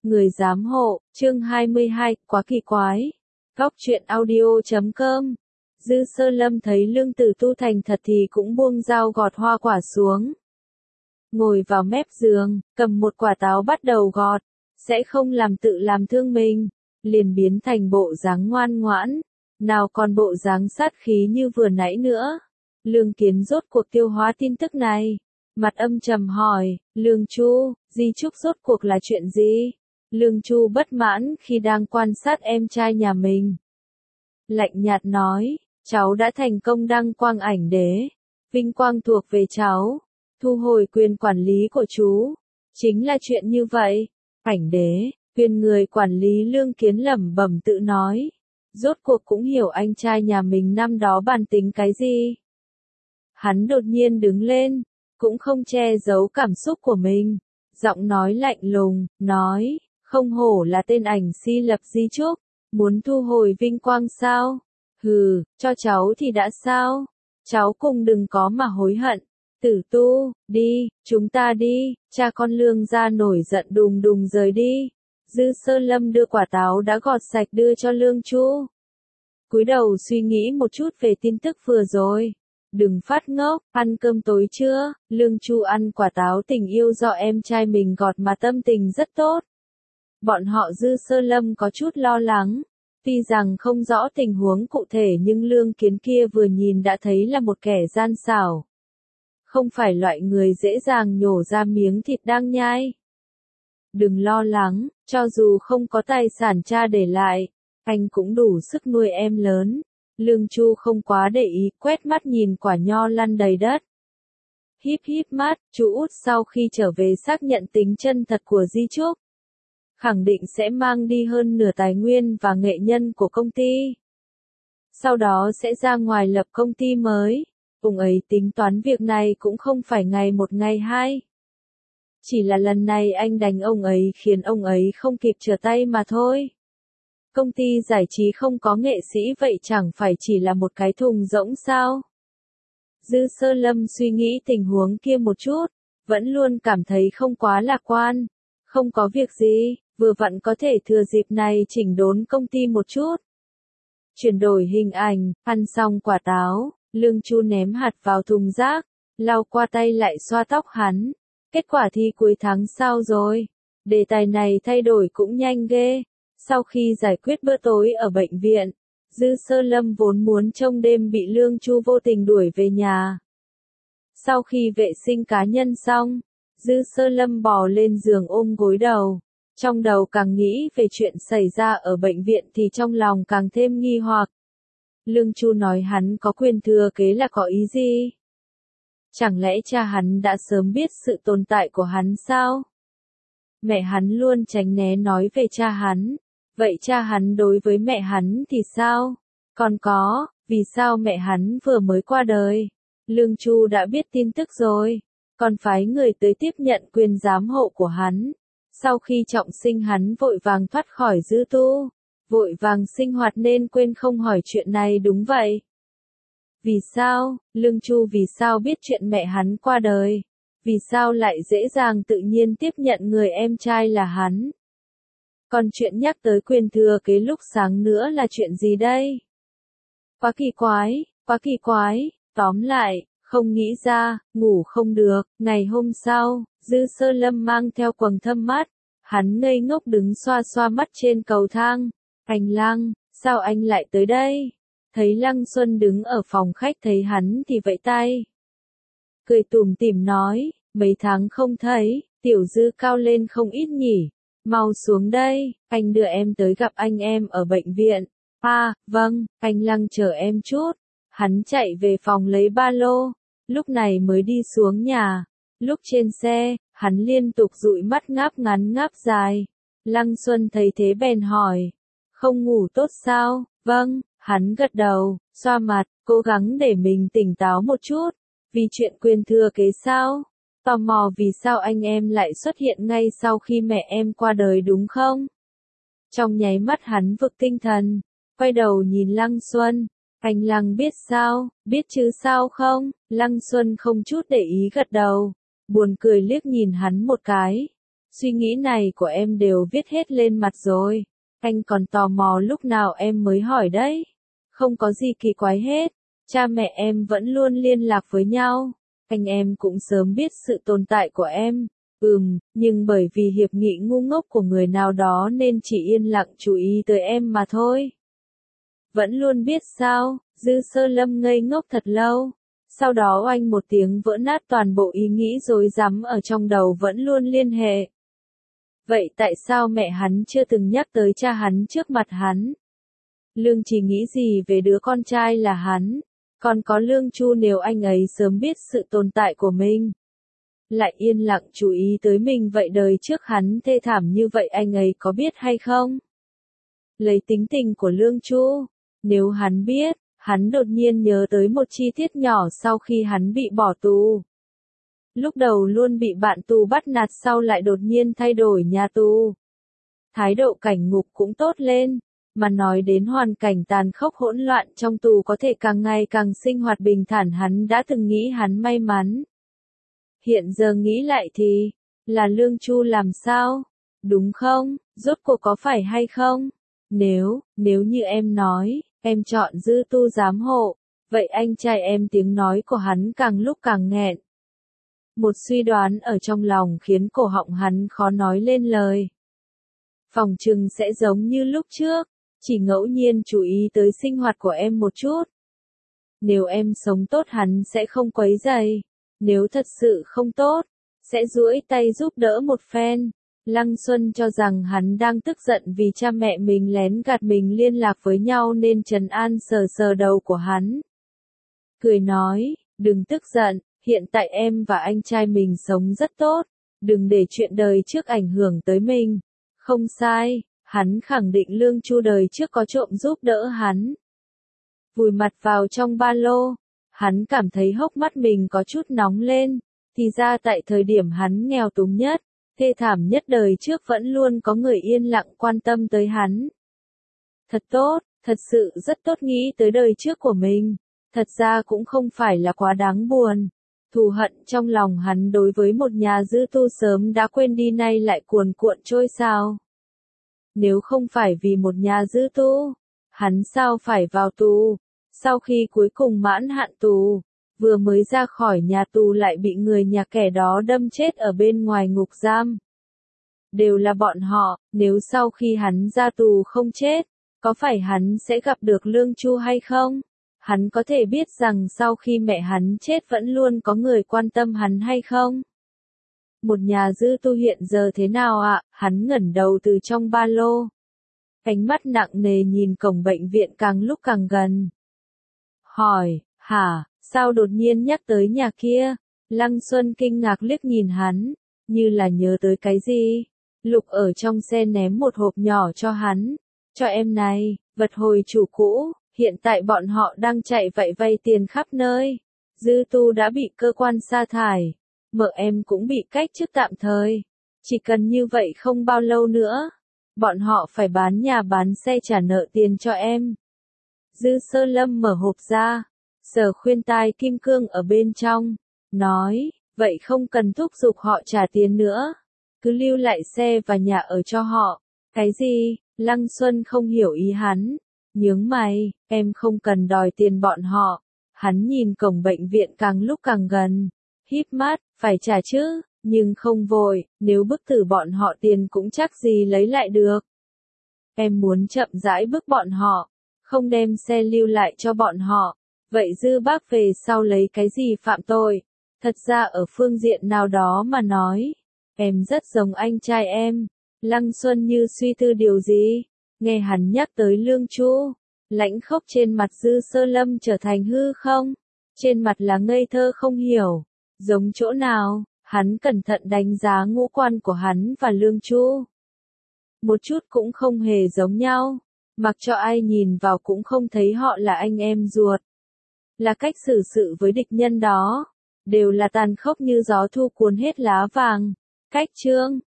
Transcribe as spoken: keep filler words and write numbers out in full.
Người giám hộ, chương hai mươi hai, quá kỳ quái. Góc truyện audio chấm com. Dư Sơ Lâm thấy Lương Tử Tu thành thật thì cũng buông dao gọt hoa quả xuống. Ngồi vào mép giường, cầm một quả táo bắt đầu gọt, sẽ không làm tự làm thương mình, liền biến thành bộ dáng ngoan ngoãn, nào còn bộ dáng sát khí như vừa nãy nữa. Lương Kiến rốt cuộc tiêu hóa tin tức này, mặt âm trầm hỏi, Lương Chu, di chúc rốt cuộc là chuyện gì? Lương Chu bất mãn khi đang quan sát em trai nhà mình. Lạnh nhạt nói, cháu đã thành công đăng quang ảnh đế, vinh quang thuộc về cháu, thu hồi quyền quản lý của chú, chính là chuyện như vậy. Ảnh đế, quyền người quản lý Lương Kiến lẩm bẩm tự nói, rốt cuộc cũng hiểu anh trai nhà mình năm đó bản tính cái gì. Hắn đột nhiên đứng lên, cũng không che giấu cảm xúc của mình, giọng nói lạnh lùng, nói, không hổ là tên ảnh si lập di chúc, muốn thu hồi vinh quang sao? Hừ, cho cháu thì đã sao? Cháu cùng đừng có mà hối hận. Tử Tu, đi, chúng ta đi. Cha con Lương gia nổi giận đùng đùng rời đi. Dư Sơ Lâm đưa quả táo đã gọt sạch đưa cho Lương Chu. Cúi đầu suy nghĩ một chút về tin tức vừa rồi. Đừng phát ngốc, ăn cơm tối chưa? Lương Chu ăn quả táo tình yêu do em trai mình gọt mà tâm tình rất tốt. Bọn họ Dư Sơ Lâm có chút lo lắng, tuy rằng không rõ tình huống cụ thể nhưng Lương Kiến kia vừa nhìn đã thấy là một kẻ gian xảo. Không phải loại người dễ dàng nhổ ra miếng thịt đang nhai. Đừng lo lắng, cho dù không có tài sản cha để lại, anh cũng đủ sức nuôi em lớn. Lương Chu không quá để ý, quét mắt nhìn quả nho lăn đầy đất. Híp híp mắt, chú út sau khi trở về xác nhận tính chân thật của di chúc. Khẳng định sẽ mang đi hơn nửa tài nguyên và nghệ nhân của công ty. Sau đó sẽ ra ngoài lập công ty mới. Ông ấy tính toán việc này cũng không phải ngày một ngày hai. Chỉ là lần này anh đánh ông ấy khiến ông ấy không kịp trở tay mà thôi. Công ty giải trí không có nghệ sĩ vậy chẳng phải chỉ là một cái thùng rỗng sao? Dư Sơ Lâm suy nghĩ tình huống kia một chút, vẫn luôn cảm thấy không quá lạc quan. Không có việc gì, vừa vặn có thể thừa dịp này chỉnh đốn công ty một chút. Chuyển đổi hình ảnh, ăn xong quả táo, Lương Chu ném hạt vào thùng rác, lau qua tay lại xoa tóc hắn. Kết quả thi cuối tháng sau rồi. Đề tài này thay đổi cũng nhanh ghê. Sau khi giải quyết bữa tối ở bệnh viện, Dư Sơ Lâm vốn muốn trông đêm bị Lương Chu vô tình đuổi về nhà. Sau khi vệ sinh cá nhân xong, Dư Sơ Lâm bò lên giường ôm gối đầu. Trong đầu càng nghĩ về chuyện xảy ra ở bệnh viện thì trong lòng càng thêm nghi hoặc. Lương Chu nói hắn có quyền thừa kế là có ý gì? Chẳng lẽ cha hắn đã sớm biết sự tồn tại của hắn sao? Mẹ hắn luôn tránh né nói về cha hắn. Vậy cha hắn đối với mẹ hắn thì sao? Còn có, vì sao mẹ hắn vừa mới qua đời? Lương Chu đã biết tin tức rồi, còn phái người tới tiếp nhận quyền giám hộ của hắn. Sau khi trọng sinh hắn vội vàng thoát khỏi dư tu, vội vàng sinh hoạt nên quên không hỏi chuyện này đúng vậy. Vì sao, Lương Chu vì sao biết chuyện mẹ hắn qua đời? Vì sao lại dễ dàng tự nhiên tiếp nhận người em trai là hắn? Còn chuyện nhắc tới quyền thừa kế lúc sáng nữa là chuyện gì đây? Quá kỳ quái, quá kỳ quái, tóm lại, không nghĩ ra, ngủ không được. Ngày hôm sau, Dư Sơ Lâm mang theo quầng thâm mắt, hắn ngây ngốc đứng xoa xoa mắt trên cầu thang. Anh Lăng, sao anh lại tới đây? Thấy Lăng Xuân đứng ở phòng khách thấy hắn thì vẫy tay. Cười tủm tỉm nói, mấy tháng không thấy, tiểu Dư cao lên không ít nhỉ. Mau xuống đây, anh đưa em tới gặp anh em ở bệnh viện. À, vâng, anh Lăng chờ em chút. Hắn chạy về phòng lấy ba lô, lúc này mới đi xuống nhà. Lúc trên xe, hắn liên tục dụi mắt ngáp ngắn ngáp dài. Lăng Xuân thấy thế bèn hỏi, không ngủ tốt sao? Vâng, hắn gật đầu, xoa mặt, cố gắng để mình tỉnh táo một chút. Vì chuyện quyền thừa kế sao? Tò mò vì sao anh em lại xuất hiện ngay sau khi mẹ em qua đời đúng không? Trong nháy mắt hắn vực tinh thần, quay đầu nhìn Lăng Xuân. Anh Lăng biết sao, biết chứ sao không? Lăng Xuân không chút để ý gật đầu, buồn cười liếc nhìn hắn một cái. Suy nghĩ này của em đều viết hết lên mặt rồi. Anh còn tò mò lúc nào em mới hỏi đấy. Không có gì kỳ quái hết. Cha mẹ em vẫn luôn liên lạc với nhau. Anh em cũng sớm biết sự tồn tại của em. Ừm, nhưng bởi vì hiệp nghị ngu ngốc của người nào đó nên chỉ yên lặng chú ý tới em mà thôi. Vẫn luôn biết sao? Dư Sơ Lâm ngây ngốc thật lâu. Sau đó oanh một tiếng vỡ nát toàn bộ ý nghĩ rối rắm ở trong đầu vẫn luôn liên hệ. Vậy tại sao mẹ hắn chưa từng nhắc tới cha hắn trước mặt hắn? Lương chỉ nghĩ gì về đứa con trai là hắn? Còn có Lương Chu nếu anh ấy sớm biết sự tồn tại của mình, lại yên lặng chú ý tới mình vậy đời trước hắn thê thảm như vậy anh ấy có biết hay không? Lấy tính tình của Lương Chu, nếu hắn biết, hắn đột nhiên nhớ tới một chi tiết nhỏ sau khi hắn bị bỏ tù. Lúc đầu luôn bị bạn tù bắt nạt sau lại đột nhiên thay đổi nhà tù. Thái độ cảnh ngục cũng tốt lên, mà nói đến hoàn cảnh tàn khốc hỗn loạn trong tù có thể càng ngày càng sinh hoạt bình thản hắn đã từng nghĩ hắn may mắn. Hiện giờ nghĩ lại thì, là Lương Chu làm sao? Đúng không? Rốt cuộc có phải hay không? Nếu, nếu như em nói, em chọn Dư Tu giám hộ, vậy anh trai em tiếng nói của hắn càng lúc càng nghẹn. Một suy đoán ở trong lòng khiến cổ họng hắn khó nói lên lời. Phòng trừng sẽ giống như lúc trước, chỉ ngẫu nhiên chú ý tới sinh hoạt của em một chút. Nếu em sống tốt hắn sẽ không quấy rầy, nếu thật sự không tốt, sẽ duỗi tay giúp đỡ một phen. Lăng Xuân cho rằng hắn đang tức giận vì cha mẹ mình lén gạt mình liên lạc với nhau nên trấn an sờ sờ đầu của hắn. Cười nói, đừng tức giận, hiện tại em và anh trai mình sống rất tốt, đừng để chuyện đời trước ảnh hưởng tới mình. Không sai, hắn khẳng định Lương Chu đời trước có trộm giúp đỡ hắn. Vùi mặt vào trong ba lô, hắn cảm thấy hốc mắt mình có chút nóng lên, thì ra tại thời điểm hắn nghèo túng nhất, thê thảm nhất đời trước vẫn luôn có người yên lặng quan tâm tới hắn. Thật tốt, thật sự rất tốt nghĩ tới đời trước của mình, thật ra cũng không phải là quá đáng buồn. Thù hận trong lòng hắn đối với một nhà Dư Tu sớm đã quên đi nay lại cuồn cuộn trôi sao. Nếu không phải vì một nhà Dư Tu, hắn sao phải vào tù? Sau khi cuối cùng mãn hạn tù, vừa mới ra khỏi nhà tù lại bị người nhà kẻ đó đâm chết ở bên ngoài ngục giam. Đều là bọn họ, nếu sau khi hắn ra tù không chết, có phải hắn sẽ gặp được Lương Chu hay không? Hắn có thể biết rằng sau khi mẹ hắn chết vẫn luôn có người quan tâm hắn hay không? Một nhà Dư Tu hiện giờ thế nào ạ? Hắn ngẩng đầu từ trong ba lô. Ánh mắt nặng nề nhìn cổng bệnh viện càng lúc càng gần. Hỏi, hả, sao đột nhiên nhắc tới nhà kia? Lăng Xuân kinh ngạc liếc nhìn hắn, như là nhớ tới cái gì. Lục ở trong xe ném một hộp nhỏ cho hắn. Cho em này, vật hồi chủ cũ, hiện tại bọn họ đang chạy vậy vay tiền khắp nơi. Dư Tu đã bị cơ quan sa thải, mợ em cũng bị cách chức tạm thời. Chỉ cần như vậy không bao lâu nữa, bọn họ phải bán nhà bán xe trả nợ tiền cho em. Dư Sơ Lâm mở hộp ra, sờ khuyên tai kim cương ở bên trong, nói, vậy không cần thúc giục họ trả tiền nữa, cứ lưu lại xe và nhà ở cho họ. Cái gì? Lăng Xuân không hiểu ý hắn, nhướng mày, em không cần đòi tiền bọn họ. Hắn nhìn cổng bệnh viện càng lúc càng gần, híp mắt, phải trả chứ, nhưng không vội, nếu bức tử bọn họ tiền cũng chắc gì lấy lại được. Em muốn chậm rãi bức bọn họ, không đem xe lưu lại cho bọn họ, vậy Dư Bác về sau lấy cái gì phạm tội? Thật ra ở phương diện nào đó mà nói, em rất giống anh trai em. Lăng Xuân như suy tư điều gì, nghe hắn nhắc tới Lương Chu, lãnh khốc trên mặt Dư Sơ Lâm trở thành hư không? Trên mặt là ngây thơ không hiểu, giống chỗ nào? Hắn cẩn thận đánh giá ngũ quan của hắn và Lương Chu. Một chút cũng không hề giống nhau, mặc cho ai nhìn vào cũng không thấy họ là anh em ruột. Là cách xử sự với địch nhân đó, đều là tàn khốc như gió thu cuốn hết lá vàng. Cách chương